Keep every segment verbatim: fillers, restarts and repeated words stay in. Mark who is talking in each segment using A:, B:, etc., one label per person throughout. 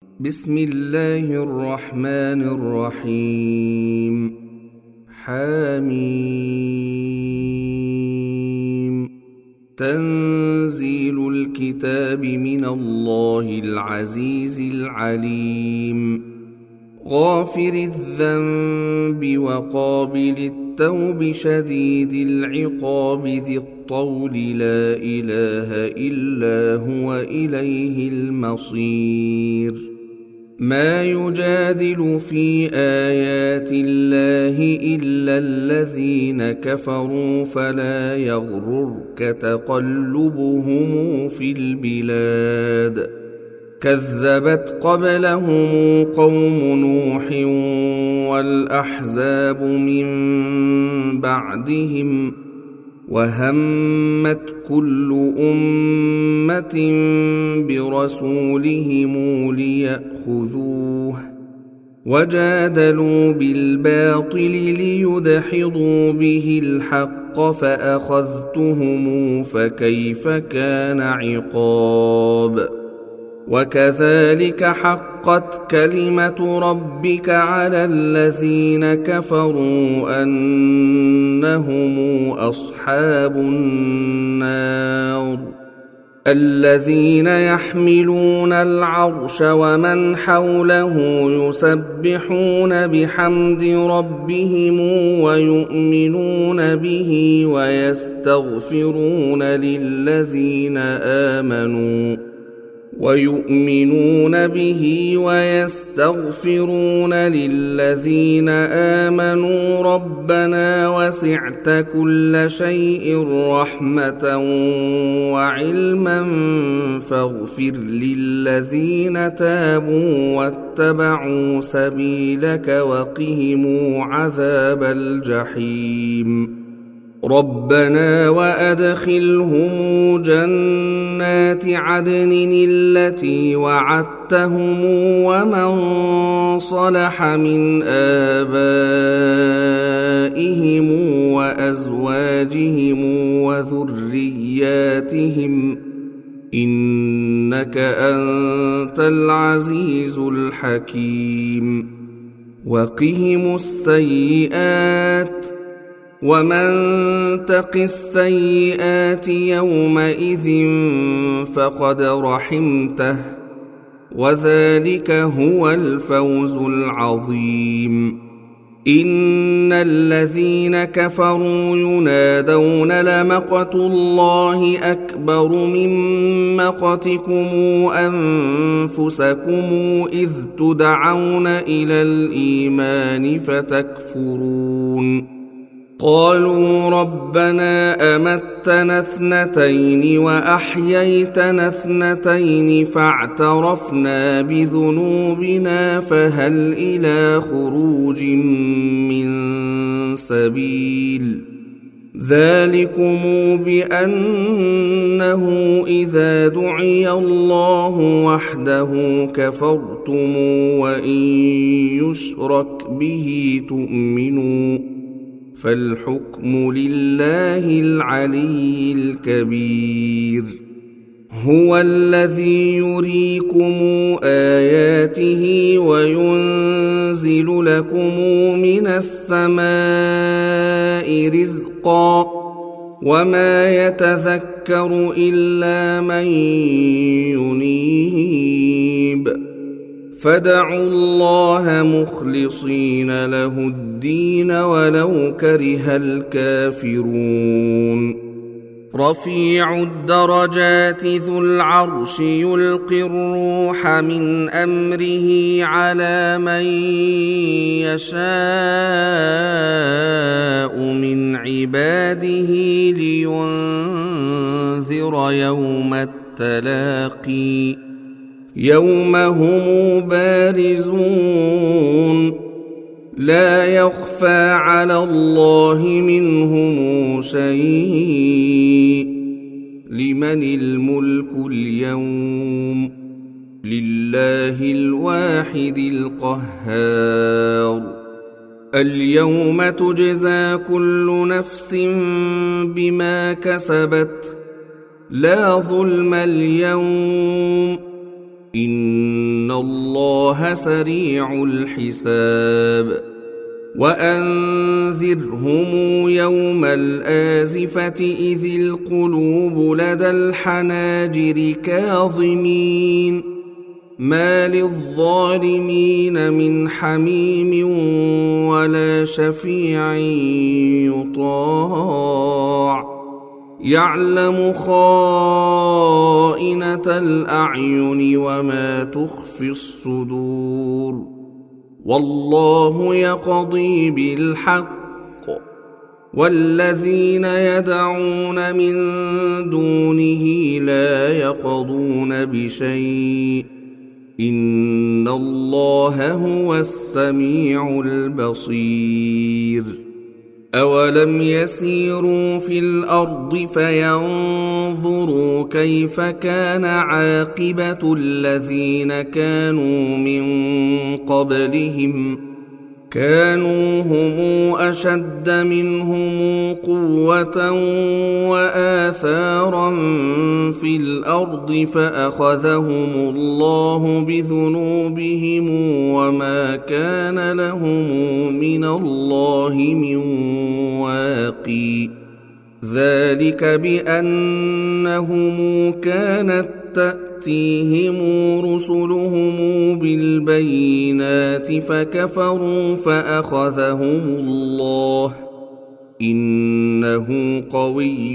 A: بسم الله الرحمن الرحيم. حميم. تنزيل الكتاب من الله العزيز العليم. غافر الذنب وقابل التوب شديد العقاب ذي الطول لا إله إلا هو إليه المصير. ما يجادل في آيات الله إلا الذين كفروا فلا يغررك تقلبهم في البلاد. كذبت قبلهم قوم نوح والأحزاب من بعدهم وهمت كل أمة برسولهم ليأخذوه وجادلوا بالباطل ليدحضوا به الحق فأخذتهم فكيف كان عقاب. وكذلك حقت كلمة ربك على الذين كفروا أنهم أصحاب النار. الذين يحملون العرش ومن حوله يسبحون بحمد ربهم ويؤمنون به ويستغفرون للذين آمنوا ويؤمنون به ويستغفرون للذين آمنوا ربنا وسعت كل شيء رحمة وعلما فاغفر للذين تابوا واتبعوا سبيلك وقهم عذاب الجحيم. ربنا وأدخلهم جنات عدن التي وعدتهم ومن صلح من آبائهم وأزواجهم وذرياتهم إنك أنت العزيز الحكيم. وقهم السيئات ومن تق السيئات يومئذ فقد رحمته وذلك هو الفوز العظيم. إن الذين كفروا ينادون لمقت الله أكبر من مقتكم أنفسكم إذ تدعون إلى الإيمان فتكفرون. قالوا ربنا أمتنا اثنتين وأحييتنا اثنتين فاعترفنا بذنوبنا فهل إلى خروج من سبيل. ذلكم بأنه إذا دعي الله وحده كفرتم وإن يشرك به تؤمنوا فالحكم لله العلي الكبير. هو الذي يريكم آياته وينزل لكم من السماء رزقا وما يتذكر إلا من ينيب. فادعوا الله مخلصين له الدين ولو كره الكافرون. رفيع الدرجات ذو العرش يلقي الروح من أمره على من يشاء من عباده لينذر يوم التلاقي يوم هم بارزون لا يخفى على الله منهم شيء. لمن الملك اليوم لله الواحد القهار. اليوم تجزى كل نفس بما كسبت لا ظلم اليوم إن الله سريع الحساب وأنذرهم يوم الآزفة إذ القلوب لدى الحناجر كاظمين ما للظالمين من حميم ولا شفيع يطاع يعلم خائنة الأعين وما تخفي الصدور والله يقضي بالحق والذين يدعون من دونه لا يقضون بشيء إن الله هو السميع البصير أولم يسيروا في الأرض فينظروا كيف كان عاقبة الذين كانوا من قبلهم كانوا هم أشد منهم قوة وآثارا في الأرض فأخذهم الله بذنوبهم وما كان لهم من الله من واقي ذلك بأنهم كانت تأتيهم رسلهم بالبينات فكفروا فأخذهم الله إنه قوي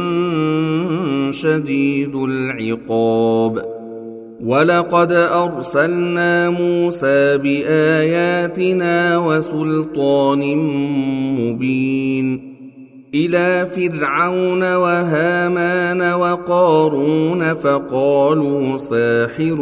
A: شديد العقاب ولقد أرسلنا موسى بآياتنا وسلطان مبين إلى فرعون وهامان وقارون فقالوا ساحر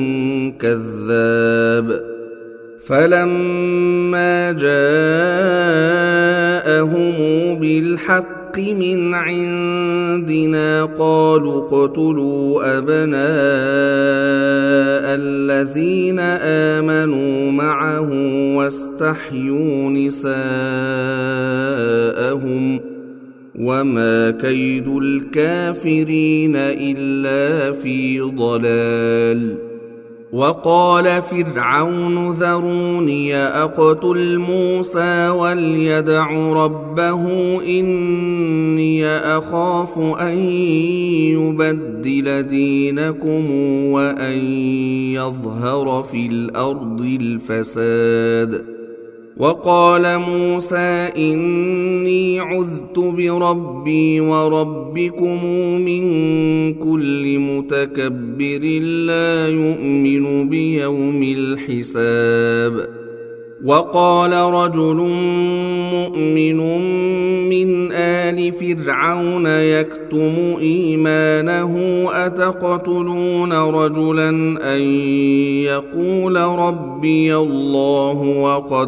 A: كذاب فلما جاءهم بالحق من عندنا قالوا اقتلوا أبناء الذين آمنوا معه واستحيوا نساءهم وما كيد الكافرين إلا في ضلال وقال فرعون ذروني أقتل موسى وليدع ربه إني أخاف أن يبدل دينكم وأن يظهر في الأرض الفساد وقال موسى إني عذت بربي وربكم من كل متكبر لا يؤمن بيوم الحساب وقال رجل مؤمن من آل فرعون يكتم إيمانه أتقتلون رجلا أن يقول ربي الله وقد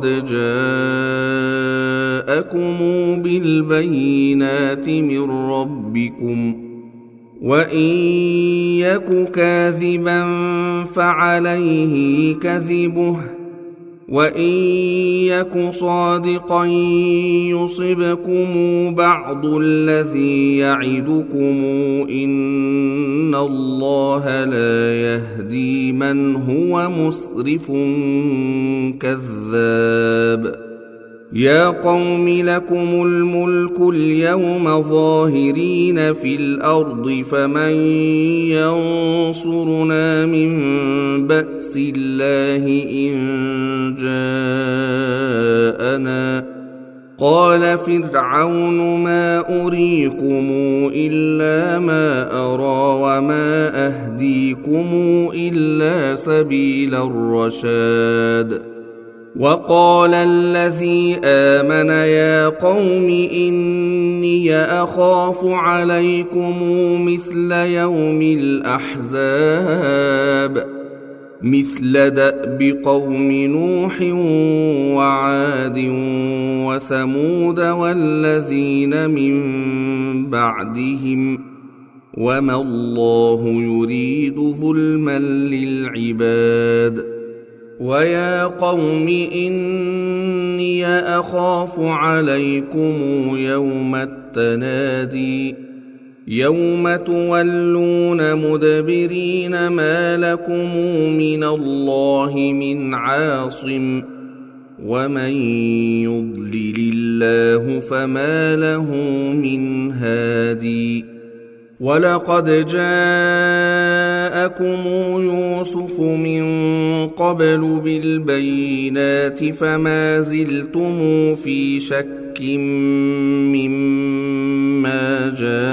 A: جاءكم بالبينات من ربكم وإن يك كاذبا فعليه كذبه وإن يك صادقا يصبكم بعض الذي يعدكم إن الله لا يهدي من هو مسرف كذاب يا قوم لكم الملك اليوم ظاهرين في الأرض فمن ينصرنا من بأس الله إن جاءنا قال فرعون ما أريكم إلا ما أرى وما أهديكم إلا سبيل الرشاد وقال الذي آمن يا قوم إني أخاف عليكم مثل يوم الأحزاب مثل دأب قوم نوح وعاد وثمود والذين من بعدهم وما الله يريد ظلما للعباد ويا قوم إني أخاف عليكم يوم التنادي يوم تولون مدبرين ما لكم من الله من عاصم ومن يضلل الله فما له من هادي ولقد جاءكم يوسف من قبل بالبينات فما زلتم في شك مما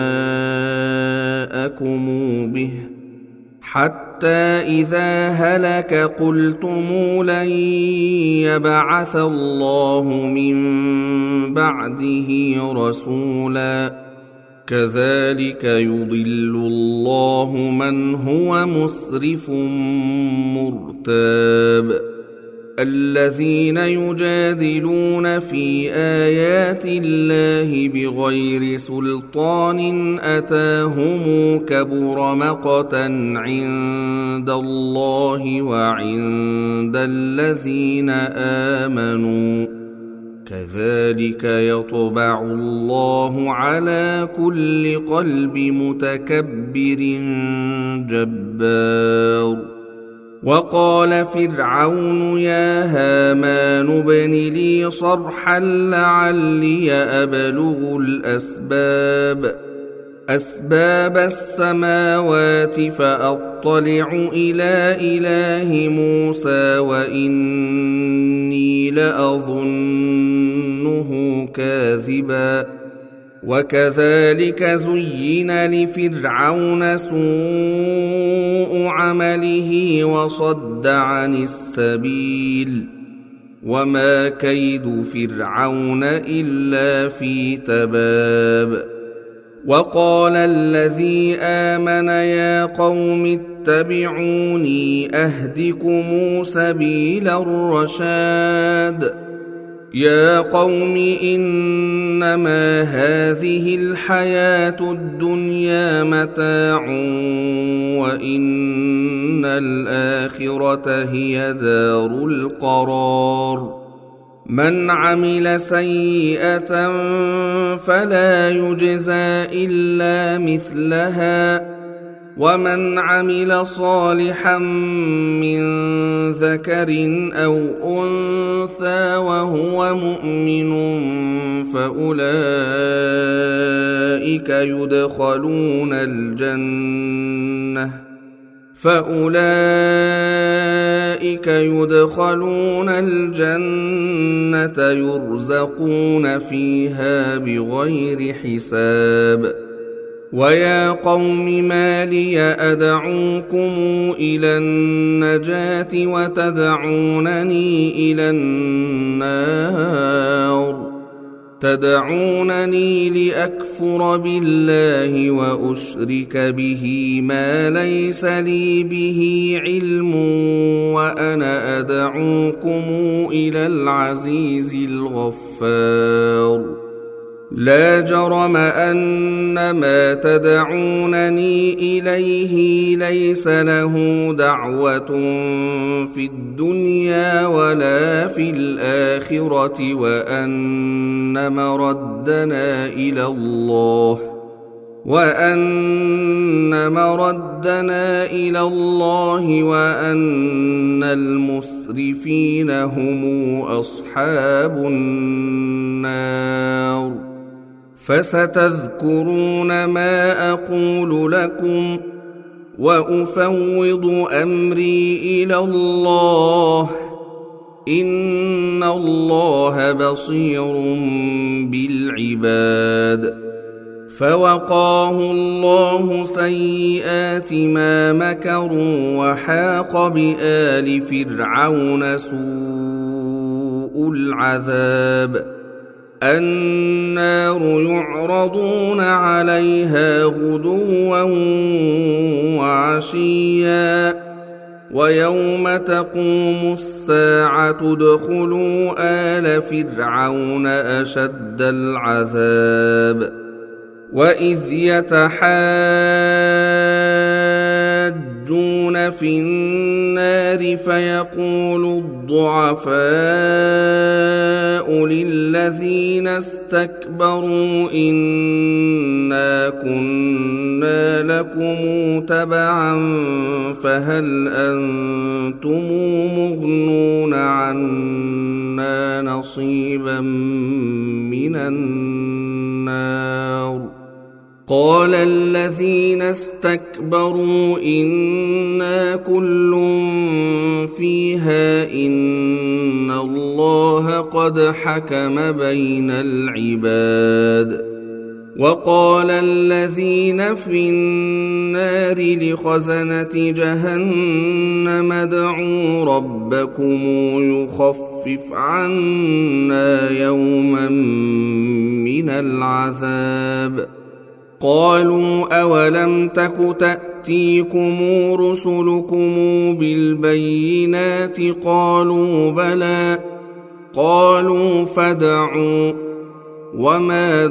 A: جاءكم به حتى إذا هلك قلتم لن يبعث الله من بعده رسولا كذلك يضل الله من هو مسرف مرتاب الذين يجادلون في آيات الله بغير سلطان أتاهم كبر مقتا عند الله وعند الذين آمنوا كذلك يطبع الله على كل قلب متكبر جبار وقال فرعون يا هامان ابن لي صرحا لعلي أبلغ الأسباب أسباب السماوات فأطلع إلى إله موسى وإني لأظنه كاذبا وكذلك زين لفرعون سوء عمله وصد عن السبيل وما كيد فرعون إلا في تباب وقال الذي آمن يا قوم اتبعوني أهدكم سبيل الرشاد يا قوم إنما هذه الحياة الدنيا متاع وإن الآخرة هي دار القرار من عمل سيئة فلا يجزى إلا مثلها ومن عمل صالحا من ذكر أو أنثى وهو مؤمن فأولئك يدخلون الجنة فأولئك يدخلون الجنة يرزقون فيها بغير حساب ويا قوم ما لي أدعوكم إلى النجاة وتدعونني إلى النار تدعونني لأكفر بالله وأشرك به ما ليس لي به علم وأنا أدعوكم إلى العزيز الغفار لا جرم أن ما تدعونني إليه ليس له دعوة في الدنيا ولا في الآخرة وأن مردنا إلى الله وأن مردنا إلى الله وأن المسرفين هم أصحاب النار فستذكرون ما أقول لكم وأفوض أمري إلى الله إن الله بصير بالعباد فوقاه الله سيئات ما مكروا وحاق بآل فرعون سوء العذاب النار يعرضون عليها غدوا وعشيا ويوم تقوم الساعة ادخلوا آل فرعون أشد العذاب وإذ يتحاجون يلجون في النار فيقول الضعفاء للذين استكبروا إنا كنا لكم تبعا فهل أنتم مغنون عنا نصيبا من النار قال الذين استكبروا إنا كل فيها إن الله قد حكم بين العباد وقال الذين في النار لخزنة جهنم ادعوا ربكم يخفف عنا يوما من العذاب قالوا أولم تك تأتيكم رسلكم بالبينات قالوا بلى قالوا فادعوا وما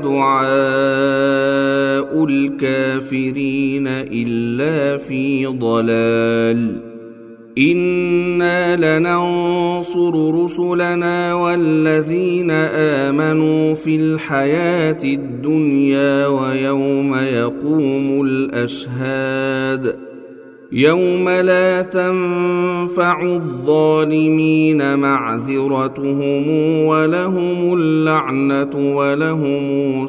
A: دعاء الكافرين إلا في ضلال إنا لننصر رسلنا والذين آمنوا في الحياة الدنيا ويوم يقوم الأشهاد يوم لا تنفع الظالمين معذرتهم ولهم اللعنة ولهم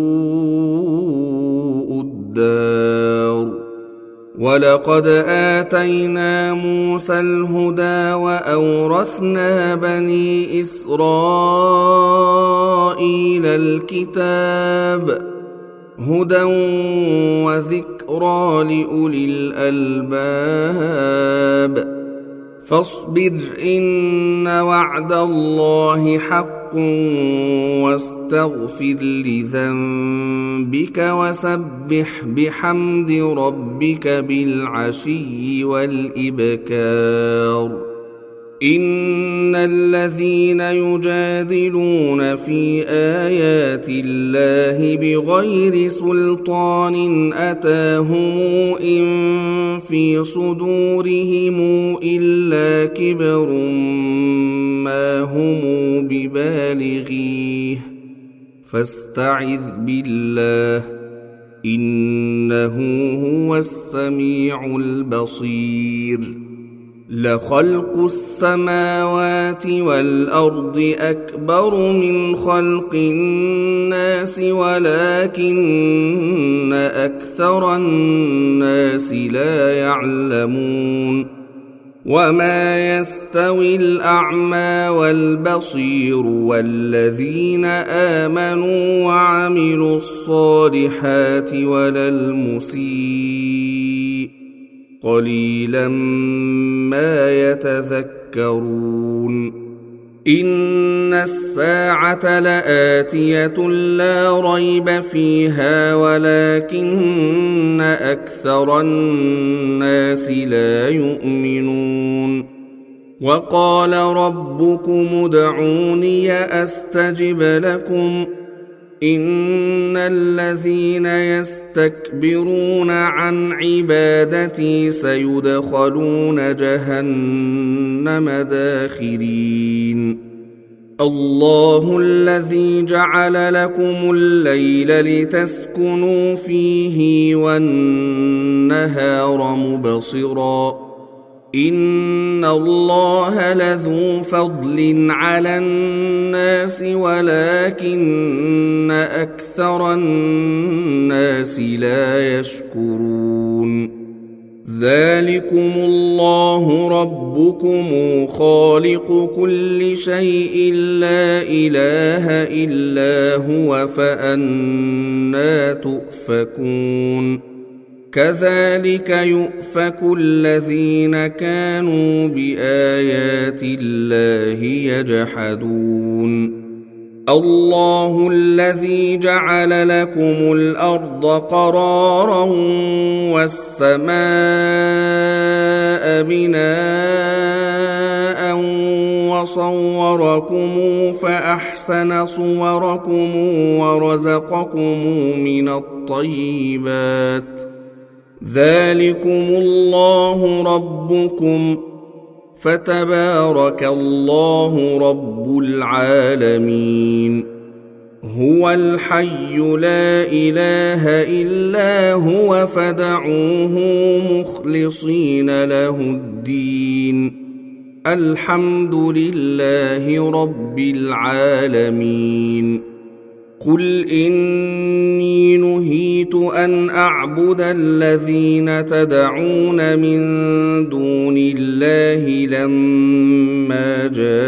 A: سوء الدار ولقد آتينا موسى الهدى وأورثنا بني إسرائيل الكتاب هدى وذكرى لأولي الألباب فاصبر إن وعد الله حق واستغفر لذنبك وسبح بحمد ربك بالعشي والإبكار إن الذين يجادلون في آيات الله بغير سلطان أتاهم إن في صدورهم إلا كبر ما هم ببالغيه فاستعذ بالله إنه هو السميع البصير لخلق السماوات والأرض أكبر من خلق الناس ولكن أكثر الناس لا يعلمون وما يستوي الأعمى والبصير والذين آمنوا وعملوا الصالحات ولا المسيء قليلا ما يتذكرون إن الساعة لآتية لا ريب فيها ولكن أكثر الناس لا يؤمنون وقال ربكم ادعوني أستجب لكم إن الذين يستكبرون عن عبادتي سيدخلون جهنم داخرين الله الذي جعل لكم الليل لتسكنوا فيه والنهار مبصراً إن الله لذو فضل على الناس ولكن أكثر الناس لا يشكرون ذلكم الله ربكم خالق كل شيء لا إله إلا هو فأنى تؤفكون كذلك يؤفك الذين كانوا بآيات الله يجحدون الله الذي جعل لكم الأرض قرارا والسماء بناء وصوركم فأحسن صوركم ورزقكم من الطيبات ذلكم الله ربكم فتبارك الله رب العالمين. هو الحي لا إله إلا هو فادعوه مخلصين له الدين. الحمد لله رب العالمين. قل إني نهيت أن أعبد الذين تدعون من دون الله لما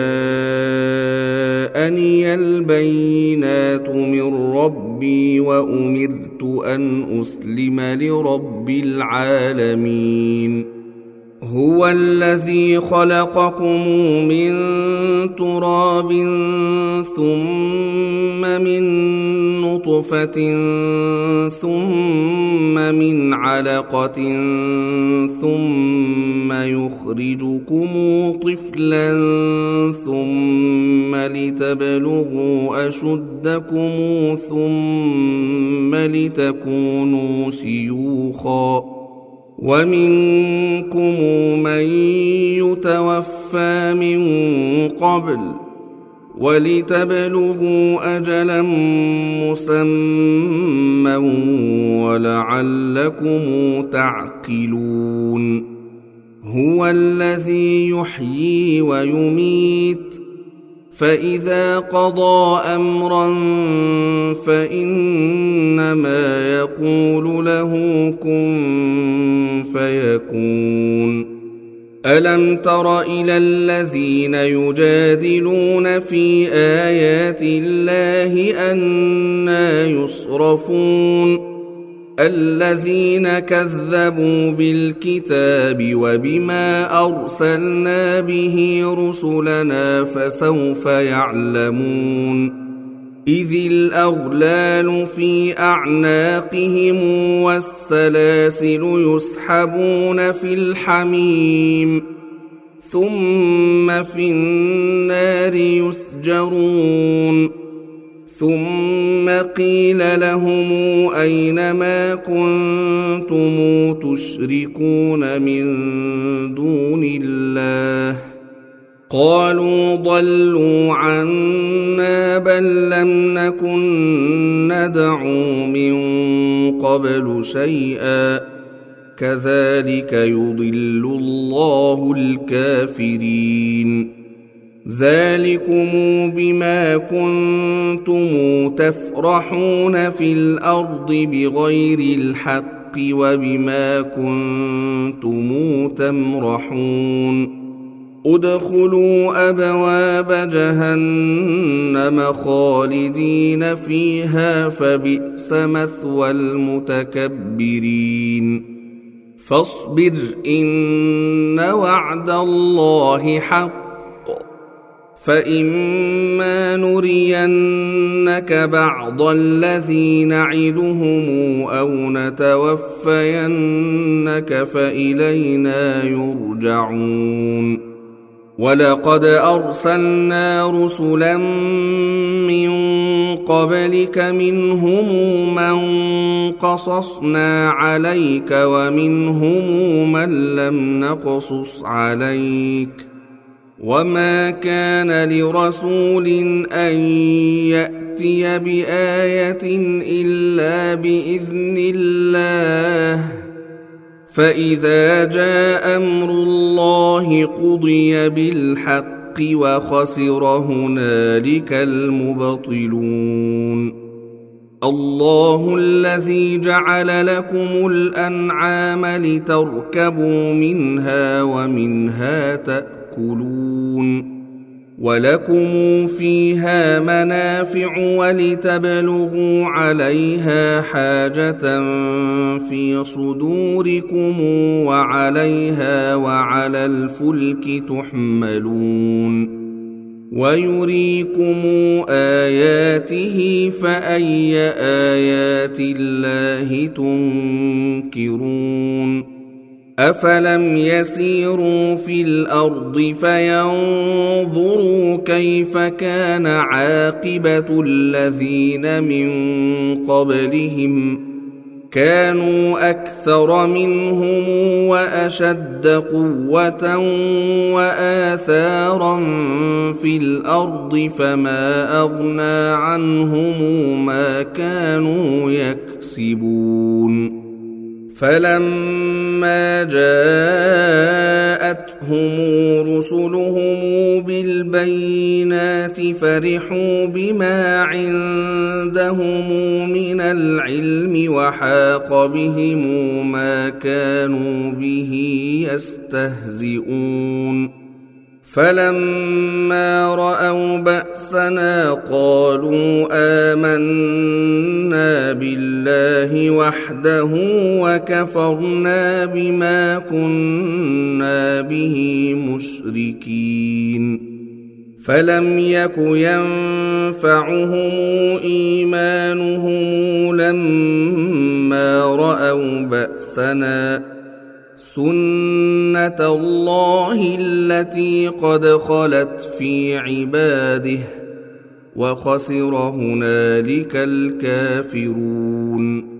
A: جاءني البينات من ربي وأمرت أن أسلم لرب العالمين. هو الذي خلقكم من تراب ثم من نطفة ثم من علقة ثم يخرجكم طفلا ثم لتبلغوا أشدكم ثم لتكونوا شيوخا ومنكم من يتوفى من قبل ولتبلغوا أجلا مسمى ولعلكم تعقلون. هو الذي يحيي ويميت فإذا قضى أمرا فإنما يقول له كن فيكون. ألم تر إلى الذين يجادلون في آيات الله أنى يصرفون الذين كذبوا بالكتاب وبما أرسلنا به رسلنا فسوف يعلمون. إذ الأغلال في أعناقهم والسلاسل يسحبون في الحميم ثم في النار يسجرون. ثم قيل لهم أين ما كنتم تشركون من دون الله قالوا ضلوا عنا بل لم نكن ندعو من قبل شيئا كذلك يضل الله الكافرين. ذلكم بما كنتم تفرحون في الأرض بغير الحق وبما كنتم تمرحون. ادخلوا أبواب جهنم خالدين فيها فبئس مثوى المتكبرين. فاصبر إن وعد الله حق فإما نرينك بعض الذي نعدهم أو نتوفينك فإلينا يرجعون. ولقد أرسلنا رسلا من قبلك منهم من قصصنا عليك ومنهم من لم نقصص عليك وما كان لرسول أن يأتي بآية إلا بإذن الله فإذا جاء أمر الله قضي بالحق وخسر هنالك المبطلون. الله الذي جعل لكم الأنعام لتركبوا منها ومنها تأكلون ولكم فيها منافع ولتبلغوا عليها حاجة في صدوركم وعليها وعلى الفلك تحملون ويريكم آياته فأي آيات الله تنكرون. أفلم يسيروا في الأرض فينظروا كيف كان عاقبة الذين من قبلهم كانوا أكثر منهم وأشد قوة وآثارا في الأرض فما أغنى عنهم ما كانوا يكسبون فلما جاءتهم رسلهم بالبينات فرحوا بما عندهم من العلم وحاق بهم ما كانوا به يستهزئون فلما رأوا بأسنا قالوا آمنا بالله وحده وكفرنا بما كنا به مشركين فلم يك ينفعهم إيمانهم لما رأوا بأسنا سنة الله التي قد خلت في عباده وخسر هنالك الكافرون